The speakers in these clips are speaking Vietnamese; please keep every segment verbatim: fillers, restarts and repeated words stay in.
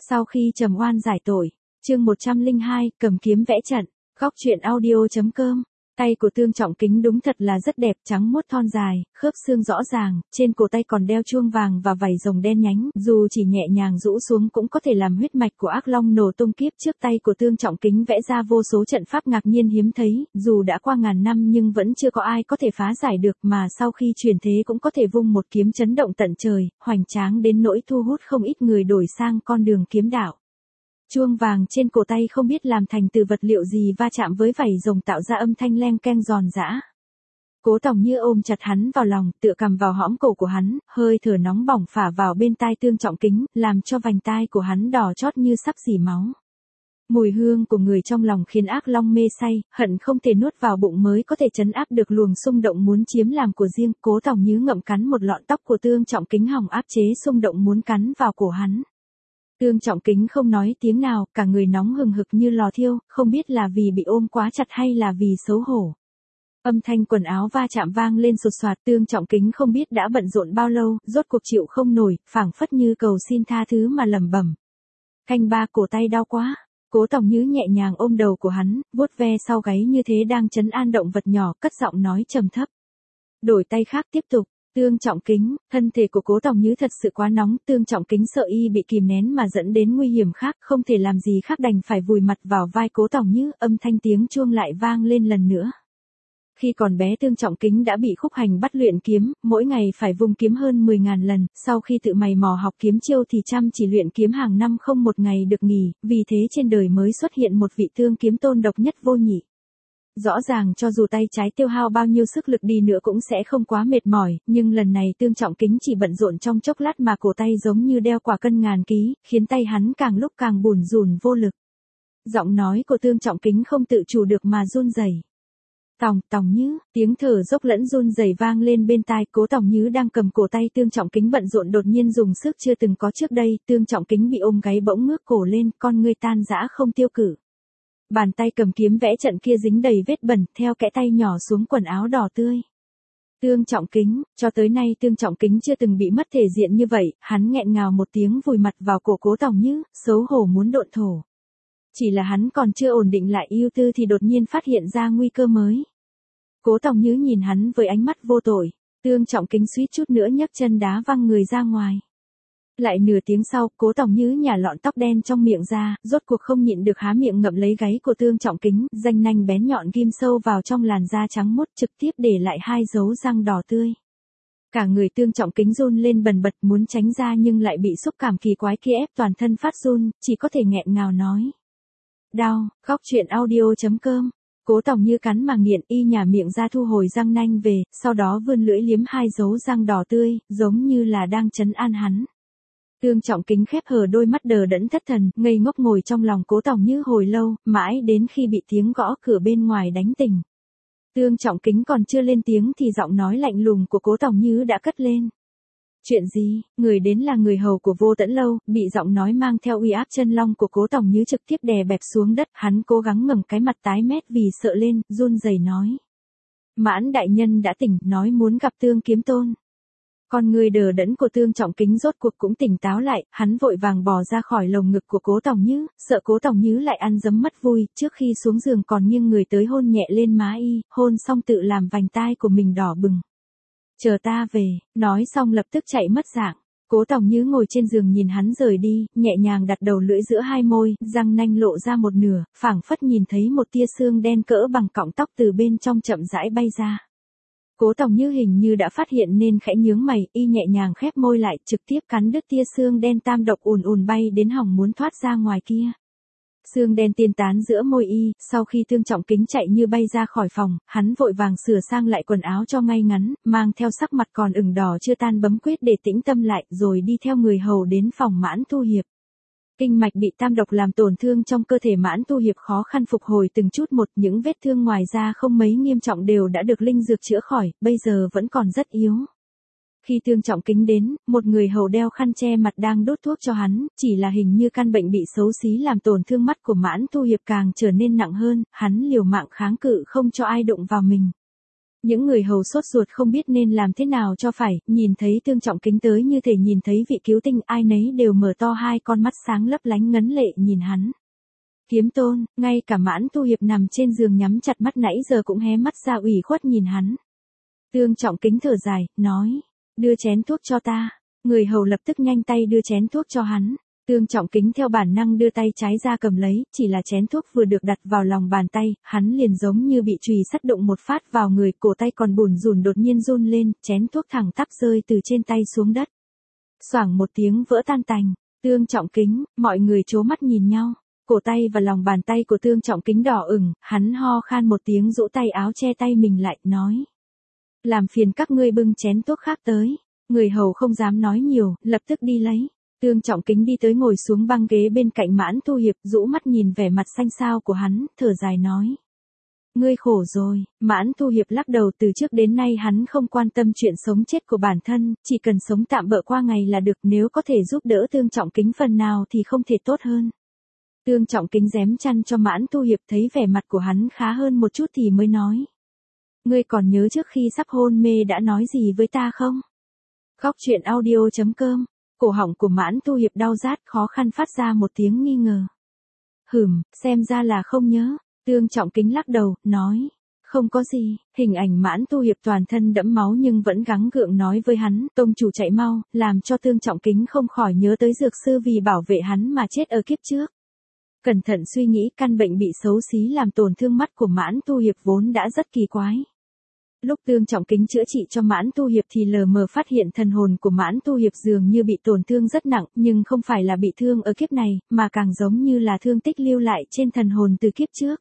Sau khi trầm oan giải tội, chương một trăm lẻ hai, cầm kiếm vẽ trận, góc truyện audio.com. Tay của Tương Trọng Kính đúng thật là rất đẹp, trắng muốt thon dài, khớp xương rõ ràng, trên cổ tay còn đeo chuông vàng và vảy rồng đen nhánh, dù chỉ nhẹ nhàng rũ xuống cũng có thể làm huyết mạch của ác long nổ tung kiếp trước. Tay của Tương Trọng Kính vẽ ra vô số trận pháp ngạc nhiên hiếm thấy, dù đã qua ngàn năm nhưng vẫn chưa có ai có thể phá giải được, mà sau khi chuyển thế cũng có thể vung một kiếm chấn động tận trời, hoành tráng đến nỗi thu hút không ít người đổi sang con đường kiếm đạo. Chuông vàng trên cổ tay không biết làm thành từ vật liệu gì va chạm với vảy rồng tạo ra âm thanh leng keng giòn giã. Cố Tòng Như ôm chặt hắn vào lòng, tựa cằm vào hõm cổ của hắn, hơi thở nóng bỏng phả vào bên tai Tương Trọng Kính, làm cho vành tai của hắn đỏ chót như sắp rỉ máu. Mùi hương của người trong lòng khiến ác long mê say, hận không thể nuốt vào bụng mới có thể trấn áp được luồng xung động muốn chiếm làm của riêng. Cố Tòng Như ngậm cắn một lọn tóc của Tương Trọng Kính hòng áp chế xung động muốn cắn vào cổ hắn. Tương Trọng Kính không nói tiếng nào, cả người nóng hừng hực như lò thiêu, không biết là vì bị ôm quá chặt hay là vì xấu hổ. Âm thanh quần áo va chạm vang lên sột soạt, Tương Trọng Kính không biết đã bận rộn bao lâu, rốt cuộc chịu không nổi, phảng phất như cầu xin tha thứ mà lẩm bẩm. Canh ba, cổ tay đau quá. Cố Tòng Như nhẹ nhàng ôm đầu của hắn, vuốt ve sau gáy như thế đang trấn an động vật nhỏ, cất giọng nói trầm thấp. Đổi tay khác tiếp tục. Tương Trọng Kính, thân thể của Cố Tòng Như thật sự quá nóng, Tương Trọng Kính sợ y bị kìm nén mà dẫn đến nguy hiểm khác, không thể làm gì khác đành phải vùi mặt vào vai Cố Tòng Như, âm thanh tiếng chuông lại vang lên lần nữa. Khi còn bé Tương Trọng Kính đã bị khúc hành bắt luyện kiếm, mỗi ngày phải vung kiếm hơn mười ngàn lần, sau khi tự mày mò học kiếm chiêu thì chăm chỉ luyện kiếm hàng năm không một ngày được nghỉ, vì thế trên đời mới xuất hiện một vị Tương Kiếm Tôn độc nhất vô nhị. Rõ ràng cho dù tay trái tiêu hao bao nhiêu sức lực đi nữa cũng sẽ không quá mệt mỏi, nhưng lần này Tương Trọng Kính chỉ bận rộn trong chốc lát mà cổ tay giống như đeo quả cân ngàn ký, khiến tay hắn càng lúc càng bủn rủn vô lực. Giọng nói của Tương Trọng Kính không tự chủ được mà run rẩy. Tòng, Tòng Như, tiếng thở dốc lẫn run rẩy vang lên bên tai. Cố Tòng Như đang cầm cổ tay Tương Trọng Kính bận rộn đột nhiên dùng sức chưa từng có trước đây, Tương Trọng Kính bị ôm gáy bỗng ngước cổ lên, con ngươi tan rã không tiêu cự. Bàn tay cầm kiếm vẽ trận kia dính đầy vết bẩn, theo kẽ tay nhỏ xuống quần áo đỏ tươi. Tương Trọng Kính, cho tới nay Tương Trọng Kính chưa từng bị mất thể diện như vậy, hắn nghẹn ngào một tiếng vùi mặt vào cổ Cố Tòng Như, xấu hổ muốn độn thổ. Chỉ là hắn còn chưa ổn định lại ưu tư thì đột nhiên phát hiện ra nguy cơ mới. Cố Tòng Như nhìn hắn với ánh mắt vô tội, Tương Trọng Kính suýt chút nữa nhấc chân đá văng người ra ngoài. Lại nửa tiếng sau, Cố Tòng Như nhả lọn tóc đen trong miệng ra, rốt cuộc không nhịn được há miệng ngậm lấy gáy của Tương Trọng Kính, ranh nanh bén nhọn ghim sâu vào trong làn da trắng muốt, trực tiếp để lại hai dấu răng đỏ tươi. Cả người Tương Trọng Kính run lên bần bật muốn tránh ra nhưng lại bị xúc cảm kỳ quái kia ép toàn thân phát run, chỉ có thể nghẹn ngào nói. Đau, góc truyện audio.com. Cố Tòng Như cắn mà nghiện, y nhả miệng ra thu hồi răng nanh về, sau đó vươn lưỡi liếm hai dấu răng đỏ tươi, giống như là đang trấn an hắn. Tương Trọng Kính khép hờ đôi mắt đờ đẫn thất thần, ngây ngốc ngồi trong lòng Cố Tòng Như hồi lâu, mãi đến khi bị tiếng gõ cửa bên ngoài đánh tỉnh. Tương Trọng Kính còn chưa lên tiếng thì giọng nói lạnh lùng của Cố Tòng Như đã cất lên. Chuyện gì? Người đến là người hầu của Vô Tẫn Lâu, bị giọng nói mang theo uy áp chân long của Cố Tòng Như trực tiếp đè bẹp xuống đất, hắn cố gắng ngẩng cái mặt tái mét vì sợ lên, run rẩy nói. Mãn đại nhân đã tỉnh, nói muốn gặp Tương Kiếm Tôn. Con người đờ đẫn của Tương Trọng Kính rốt cuộc cũng tỉnh táo lại, hắn vội vàng bò ra khỏi lồng ngực của Cố Tòng Như, sợ Cố Tòng Như lại ăn dấm mất vui, trước khi xuống giường còn nghiêng người tới hôn nhẹ lên má y, hôn xong tự làm vành tai của mình đỏ bừng. Chờ ta về, nói xong lập tức chạy mất dạng. Cố Tòng Như ngồi trên giường nhìn hắn rời đi, nhẹ nhàng đặt đầu lưỡi giữa hai môi, răng nanh lộ ra một nửa, phảng phất nhìn thấy một tia xương đen cỡ bằng cọng tóc từ bên trong chậm rãi bay ra. Cố Tòng Như hình như đã phát hiện nên khẽ nhướng mày, y nhẹ nhàng khép môi lại, trực tiếp cắn đứt tia xương đen tam độc ùn ùn bay đến họng muốn thoát ra ngoài kia. Xương đen tiên tán giữa môi y, sau khi Tương Trọng Kính chạy như bay ra khỏi phòng, hắn vội vàng sửa sang lại quần áo cho ngay ngắn, mang theo sắc mặt còn ửng đỏ chưa tan bấm quyết để tĩnh tâm lại, rồi đi theo người hầu đến phòng Mãn Thu Hiệp. Kinh mạch bị tam độc làm tổn thương trong cơ thể Mãn Thu Hiệp khó khăn phục hồi từng chút một, những vết thương ngoài da không mấy nghiêm trọng đều đã được linh dược chữa khỏi, bây giờ vẫn còn rất yếu. Khi Tương Trọng Kính đến, một người hầu đeo khăn che mặt đang đốt thuốc cho hắn, chỉ là hình như căn bệnh bị xấu xí làm tổn thương mắt của Mãn Thu Hiệp càng trở nên nặng hơn, hắn liều mạng kháng cự không cho ai đụng vào mình. Những người hầu sốt ruột không biết nên làm thế nào cho phải, nhìn thấy Tương Trọng Kính tới như thể nhìn thấy vị cứu tinh, ai nấy đều mở to hai con mắt sáng lấp lánh ngấn lệ nhìn hắn. Kiếm Tôn, ngay cả Mãn Tu Hiệp nằm trên giường nhắm chặt mắt nãy giờ cũng hé mắt ra ủy khuất nhìn hắn. Tương Trọng Kính thở dài, nói, đưa chén thuốc cho ta. Người hầu lập tức nhanh tay đưa chén thuốc cho hắn. Tương Trọng Kính theo bản năng đưa tay trái ra cầm lấy, chỉ là chén thuốc vừa được đặt vào lòng bàn tay, hắn liền giống như bị chùy sắt đụng một phát vào người, cổ tay còn bủn rủn đột nhiên run lên, chén thuốc thẳng tắp rơi từ trên tay xuống đất. Xoảng một tiếng vỡ tan tành. Tương Trọng Kính, mọi người trố mắt nhìn nhau. Cổ tay và lòng bàn tay của Tương Trọng Kính đỏ ửng, hắn ho khan một tiếng rũ tay áo che tay mình lại, nói. Làm phiền các ngươi bưng chén thuốc khác tới. Người hầu không dám nói nhiều, lập tức đi lấy. Tương Trọng Kính đi tới ngồi xuống băng ghế bên cạnh Mãn Tu Hiệp, rũ mắt nhìn vẻ mặt xanh xao của hắn, thở dài nói. Ngươi khổ rồi. Mãn Tu Hiệp lắc đầu, từ trước đến nay hắn không quan tâm chuyện sống chết của bản thân, chỉ cần sống tạm bợ qua ngày là được, nếu có thể giúp đỡ Tương Trọng Kính phần nào thì không thể tốt hơn. Tương Trọng Kính rém chăn cho Mãn Tu Hiệp, thấy vẻ mặt của hắn khá hơn một chút thì mới nói. Ngươi còn nhớ trước khi sắp hôn mê đã nói gì với ta không? Góc truyện audio chấm com. Cổ họng của Mãn Tu Hiệp đau rát, khó khăn phát ra một tiếng nghi ngờ. Hừm, xem ra là không nhớ. Tương Trọng Kính lắc đầu, nói. Không có gì. Hình ảnh Mãn Tu Hiệp toàn thân đẫm máu nhưng vẫn gắng gượng nói với hắn, tông chủ chạy mau, làm cho Tương Trọng Kính không khỏi nhớ tới dược sư vì bảo vệ hắn mà chết ở kiếp trước. Cẩn thận suy nghĩ, căn bệnh bị xấu xí làm tổn thương mắt của Mãn Tu Hiệp vốn đã rất kỳ quái. Lúc Tương Trọng Kính chữa trị cho Mãn Tu Hiệp thì lờ mờ phát hiện thần hồn của Mãn Tu Hiệp dường như bị tổn thương rất nặng, nhưng không phải là bị thương ở kiếp này, mà càng giống như là thương tích lưu lại trên thần hồn từ kiếp trước.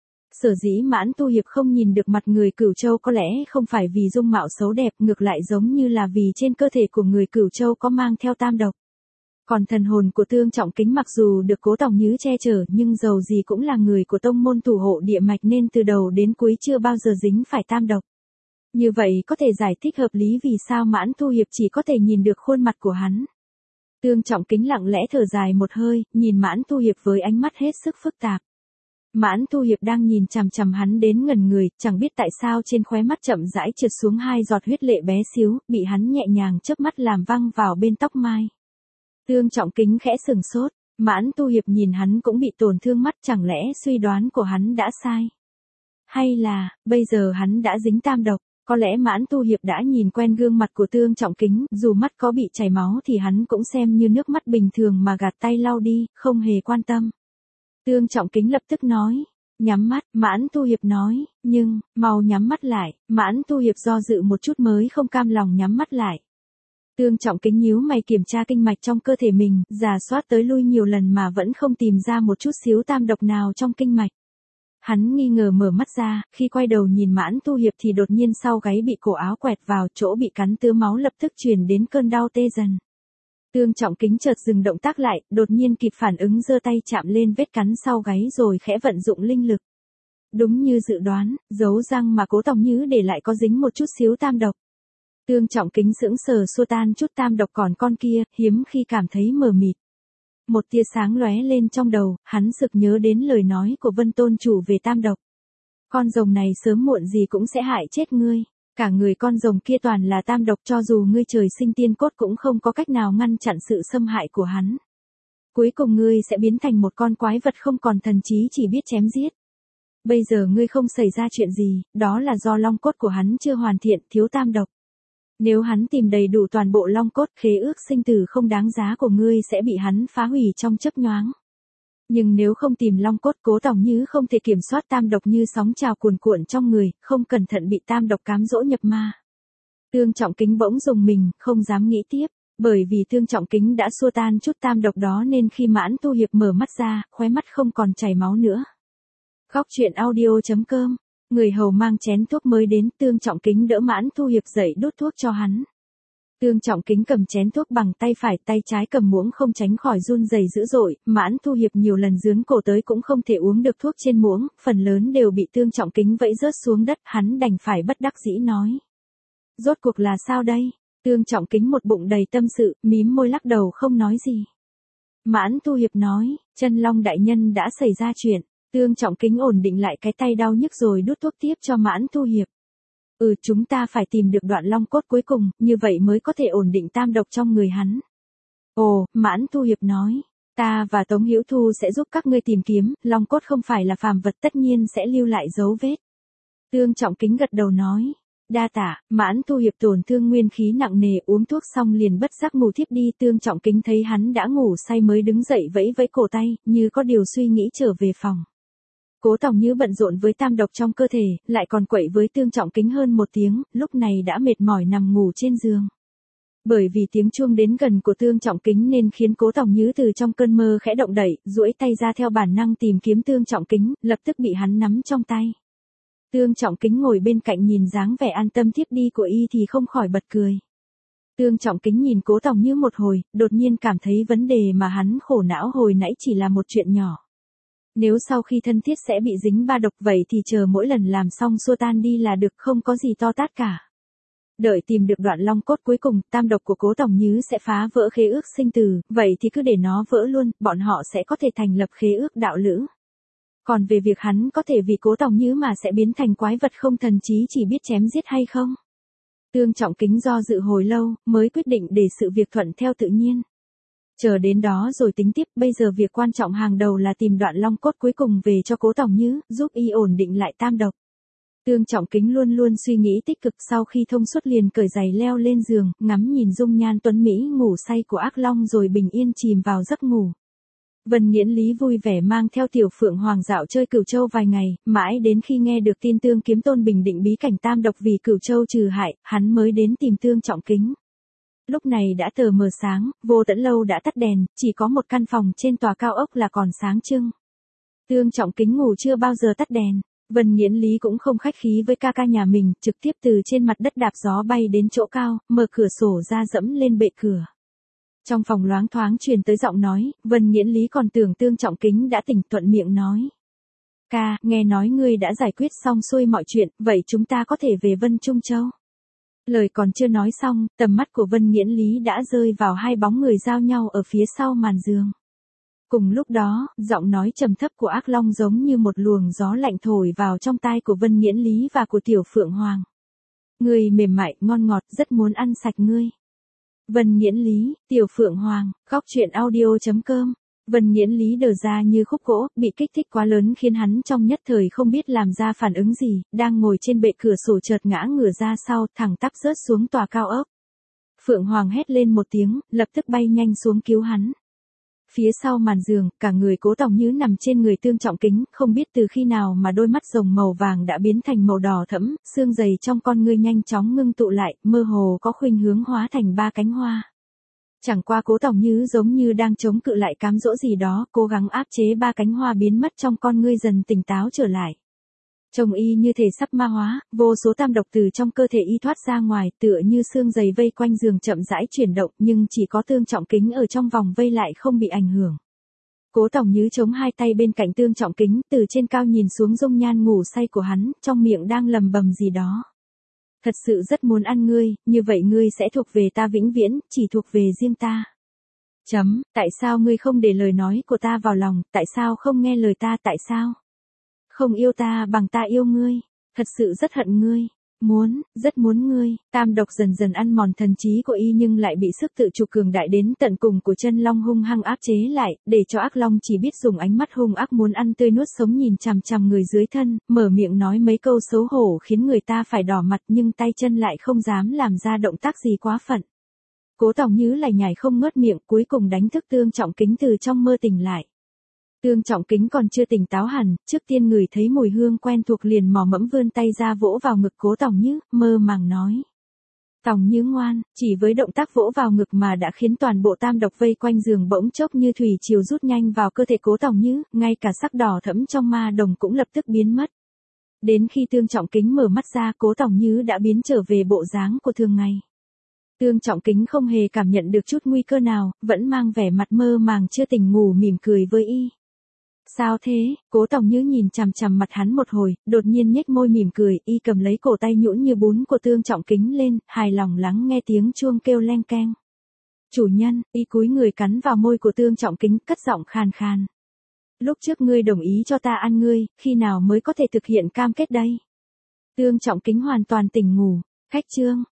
Sở dĩ Mãn Tu Hiệp không nhìn được mặt người Cửu Châu có lẽ không phải vì dung mạo xấu đẹp, ngược lại giống như là vì trên cơ thể của người Cửu Châu có mang theo tam độc. Còn thần hồn của Tương Trọng Kính mặc dù được Cố Tòng Nhứ che chở nhưng dầu gì cũng là người của tông môn thủ hộ địa mạch nên từ đầu đến cuối chưa bao giờ dính phải tam độc. Như vậy có thể giải thích hợp lý vì sao Mãn Tu Hiệp chỉ có thể nhìn được khuôn mặt của hắn. Tương Trọng Kính lặng lẽ thở dài một hơi, nhìn Mãn Tu Hiệp với ánh mắt hết sức phức tạp. Mãn Tu Hiệp đang nhìn chằm chằm hắn đến ngẩn người, chẳng biết tại sao trên khóe mắt chậm rãi trượt xuống hai giọt huyết lệ bé xíu, bị hắn nhẹ nhàng chớp mắt làm văng vào bên tóc mai. Tương Trọng Kính khẽ sừng sốt, Mãn Tu Hiệp nhìn hắn cũng bị tổn thương mắt, chẳng lẽ suy đoán của hắn đã sai? Hay là, bây giờ hắn đã dính tam độc? Có lẽ Mãn Tu Hiệp đã nhìn quen gương mặt của Tương Trọng Kính, dù mắt có bị chảy máu thì hắn cũng xem như nước mắt bình thường mà gạt tay lau đi, không hề quan tâm. Tương Trọng Kính lập tức nói, nhắm mắt. Mãn Tu Hiệp nói, nhưng, mau nhắm mắt lại. Mãn Tu Hiệp do dự một chút mới không cam lòng nhắm mắt lại. Tương Trọng Kính nhíu mày kiểm tra kinh mạch trong cơ thể mình, rà soát tới lui nhiều lần mà vẫn không tìm ra một chút xíu tam độc nào trong kinh mạch. Hắn nghi ngờ mở mắt ra, khi quay đầu nhìn Mãn Tu Hiệp thì đột nhiên sau gáy bị cổ áo quẹt vào, chỗ bị cắn tứa máu lập tức truyền đến cơn đau tê dần. Tương Trọng Kính chợt dừng động tác lại, đột nhiên kịp phản ứng giơ tay chạm lên vết cắn sau gáy rồi khẽ vận dụng linh lực. Đúng như dự đoán, dấu răng mà Cố Tòng Nhứ để lại có dính một chút xíu tam độc. Tương Trọng Kính sững sờ xua tan chút tam độc còn con kia, hiếm khi cảm thấy mờ mịt. Một tia sáng lóe lên trong đầu, hắn sực nhớ đến lời nói của Vân Tôn chủ về tam độc. Con rồng này sớm muộn gì cũng sẽ hại chết ngươi. Cả người con rồng kia toàn là tam độc, cho dù ngươi trời sinh tiên cốt cũng không có cách nào ngăn chặn sự xâm hại của hắn. Cuối cùng ngươi sẽ biến thành một con quái vật không còn thần trí, chỉ biết chém giết. Bây giờ ngươi không xảy ra chuyện gì, đó là do long cốt của hắn chưa hoàn thiện, thiếu tam độc. Nếu hắn tìm đầy đủ toàn bộ long cốt, khế ước sinh tử không đáng giá của ngươi sẽ bị hắn phá hủy trong chớp nhoáng. Nhưng nếu không tìm long cốt, Cố Tòng Nhứ không thể kiểm soát tam độc như sóng trào cuồn cuộn trong người, không cẩn thận bị tam độc cám dỗ nhập ma. Tương Trọng Kính bỗng rùng mình, không dám nghĩ tiếp, bởi vì Tương Trọng Kính đã xua tan chút tam độc đó nên khi Mãn Tu Hiệp mở mắt ra, khóe mắt không còn chảy máu nữa. Góc truyện audio chấm com. Người hầu mang chén thuốc mới đến, Tương Trọng Kính đỡ Mãn Tu Hiệp dậy đút thuốc cho hắn. Tương Trọng Kính cầm chén thuốc bằng tay phải, tay trái cầm muỗng không tránh khỏi run rẩy dữ dội, Mãn Tu Hiệp nhiều lần dướn cổ tới cũng không thể uống được thuốc trên muỗng, phần lớn đều bị Tương Trọng Kính vẫy rớt xuống đất, hắn đành phải bất đắc dĩ nói. Rốt cuộc là sao đây? Tương Trọng Kính một bụng đầy tâm sự, mím môi lắc đầu không nói gì. Mãn Tu Hiệp nói, Chân Long đại nhân đã xảy ra chuyện. Tương Trọng Kính ổn định lại cái tay đau nhức rồi đút thuốc tiếp cho Mãn Tu Hiệp. Ừ, chúng ta phải tìm được đoạn long cốt cuối cùng, như vậy mới có thể ổn định tam độc trong người hắn. Ồ, Mãn Thu Hiệp nói, ta và Tống Hữu Thu sẽ giúp các ngươi tìm kiếm, long cốt không phải là phàm vật tất nhiên sẽ lưu lại dấu vết. Tương Trọng Kính gật đầu nói, đa tạ. Mãn Thu Hiệp tổn thương nguyên khí nặng nề, uống thuốc xong liền bất giác ngủ thiếp đi. Tương Trọng Kính thấy hắn đã ngủ say mới đứng dậy vẫy vẫy cổ tay, như có điều suy nghĩ trở về phòng. Cố Tòng Như bận rộn với tam độc trong cơ thể, lại còn quậy với Tương Trọng Kính hơn một tiếng, lúc này đã mệt mỏi nằm ngủ trên giường. Bởi vì tiếng chuông đến gần của Tương Trọng Kính nên khiến Cố Tòng Như từ trong cơn mơ khẽ động đậy, duỗi tay ra theo bản năng tìm kiếm Tương Trọng Kính, lập tức bị hắn nắm trong tay. Tương Trọng Kính ngồi bên cạnh nhìn dáng vẻ an tâm thiếp đi của y thì không khỏi bật cười. Tương Trọng Kính nhìn Cố Tòng Như một hồi, đột nhiên cảm thấy vấn đề mà hắn khổ não hồi nãy chỉ là một chuyện nhỏ. Nếu sau khi thân thiết sẽ bị dính ba độc vậy thì chờ mỗi lần làm xong xua tan đi là được, không có gì to tát cả. Đợi tìm được đoạn long cốt cuối cùng, tam độc của Cố Tòng Như sẽ phá vỡ khế ước sinh tử, vậy thì cứ để nó vỡ luôn, bọn họ sẽ có thể thành lập khế ước đạo lữ. Còn về việc hắn có thể vì Cố Tòng Như mà sẽ biến thành quái vật không thần trí chỉ biết chém giết hay không? Tương Trọng Kính do dự hồi lâu, mới quyết định để sự việc thuận theo tự nhiên. Chờ đến đó rồi tính tiếp, bây giờ việc quan trọng hàng đầu là tìm đoạn long cốt cuối cùng về cho Cố Tòng Như, giúp y ổn định lại tam độc. Tương Trọng Kính luôn luôn suy nghĩ tích cực, sau khi thông suốt liền cởi giày leo lên giường, ngắm nhìn dung nhan tuấn mỹ ngủ say của Ác Long rồi bình yên chìm vào giấc ngủ. Vân Nghiễn Lý vui vẻ mang theo Tiểu Phượng Hoàng dạo chơi Cửu Châu vài ngày, mãi đến khi nghe được tin Tương Kiếm Tôn bình định bí cảnh tam độc vì Cửu Châu trừ hại, hắn mới đến tìm Tương Trọng Kính. Lúc này đã tờ mờ sáng, Vô Tẫn Lâu đã tắt đèn, chỉ có một căn phòng trên tòa cao ốc là còn sáng trưng. Tương Trọng Kính ngủ chưa bao giờ tắt đèn. Vân Nghiễn Lý cũng không khách khí với ca ca nhà mình, trực tiếp từ trên mặt đất đạp gió bay đến chỗ cao, mở cửa sổ ra dẫm lên bệ cửa. Trong phòng loáng thoáng truyền tới giọng nói, Vân Nghiễn Lý còn tưởng Tương Trọng Kính đã tỉnh, thuận miệng nói. Ca, nghe nói ngươi đã giải quyết xong xuôi mọi chuyện, vậy chúng ta có thể về Vân Trung Châu. Lời còn chưa nói xong, tầm mắt của Vân Nghiễn Lý đã rơi vào hai bóng người giao nhau ở phía sau màn giường. Cùng lúc đó, giọng nói trầm thấp của Ác Long giống như một luồng gió lạnh thổi vào trong tai của Vân Nghiễn Lý và của Tiểu Phượng Hoàng. Ngươi mềm mại, ngon ngọt, rất muốn ăn sạch ngươi. Vân Nghiễn Lý, Tiểu Phượng Hoàng, góc truyện audio chấm com. Vân Nghiễn Lý đờ ra như khúc gỗ, bị kích thích quá lớn khiến hắn trong nhất thời không biết làm ra phản ứng gì, đang ngồi trên bệ cửa sổ chợt ngã ngửa ra sau, thẳng tắp rớt xuống tòa cao ốc. Phượng Hoàng hét lên một tiếng, lập tức bay nhanh xuống cứu hắn. Phía sau màn giường, cả người Cố Tòng Như nằm trên người Tương Trọng Kính, không biết từ khi nào mà đôi mắt rồng màu vàng đã biến thành màu đỏ thẫm, xương dày trong con ngươi nhanh chóng ngưng tụ lại, mơ hồ có khuynh hướng hóa thành ba cánh hoa. Chẳng qua Cố Tòng Như giống như đang chống cự lại cám dỗ gì đó, cố gắng áp chế ba cánh hoa biến mất trong con ngươi dần tỉnh táo trở lại. Trông y như thể sắp ma hóa, vô số tam độc từ trong cơ thể y thoát ra ngoài, tựa như xương dày vây quanh giường chậm rãi chuyển động, nhưng chỉ có Tương Trọng Kính ở trong vòng vây lại không bị ảnh hưởng. Cố Tòng Như chống hai tay bên cạnh Tương Trọng Kính, từ trên cao nhìn xuống dung nhan ngủ say của hắn, trong miệng đang lầm bầm gì đó. Thật sự rất muốn ăn ngươi, như vậy ngươi sẽ thuộc về ta vĩnh viễn, chỉ thuộc về riêng ta. Chấm, tại sao ngươi không để lời nói của ta vào lòng, tại sao không nghe lời ta, tại sao không yêu ta bằng ta yêu ngươi, thật sự rất hận ngươi, muốn, rất muốn ngươi. Tam độc dần dần ăn mòn thần trí của y nhưng lại bị sức tự chủ cường đại đến tận cùng của chân long hung hăng áp chế lại, để cho Ác Long chỉ biết dùng ánh mắt hung ác muốn ăn tươi nuốt sống nhìn chằm chằm người dưới thân, mở miệng nói mấy câu xấu hổ khiến người ta phải đỏ mặt nhưng tay chân lại không dám làm ra động tác gì quá phận. Cố Tòng Như lải nhải không ngớt miệng, cuối cùng đánh thức Tương Trọng Kính từ trong mơ tỉnh lại. Tương Trọng Kính còn chưa tỉnh táo hẳn, trước tiên ngửi thấy mùi hương quen thuộc liền mò mẫm vươn tay ra vỗ vào ngực Cố Tòng Như, mơ màng nói. Tòng Như ngoan, chỉ với động tác vỗ vào ngực mà đã khiến toàn bộ tam độc vây quanh giường bỗng chốc như thủy triều rút nhanh vào cơ thể Cố Tòng Như, ngay cả sắc đỏ thẫm trong ma đồng cũng lập tức biến mất. Đến khi Tương Trọng Kính mở mắt ra, Cố Tòng Như đã biến trở về bộ dáng của thường ngày. Tương Trọng Kính không hề cảm nhận được chút nguy cơ nào, vẫn mang vẻ mặt mơ màng chưa tỉnh ngủ mỉm cười với y. Sao thế? Cố Tòng Như nhìn chằm chằm mặt hắn một hồi, đột nhiên nhếch môi mỉm cười, y cầm lấy cổ tay nhũn như bún của Tương Trọng Kính lên, hài lòng lắng nghe tiếng chuông kêu leng keng. Chủ nhân, y cúi người cắn vào môi của Tương Trọng Kính, cất giọng khàn khàn. Lúc trước ngươi đồng ý cho ta ăn ngươi, khi nào mới có thể thực hiện cam kết đây? Tương Trọng Kính hoàn toàn tỉnh ngủ. Khách trương.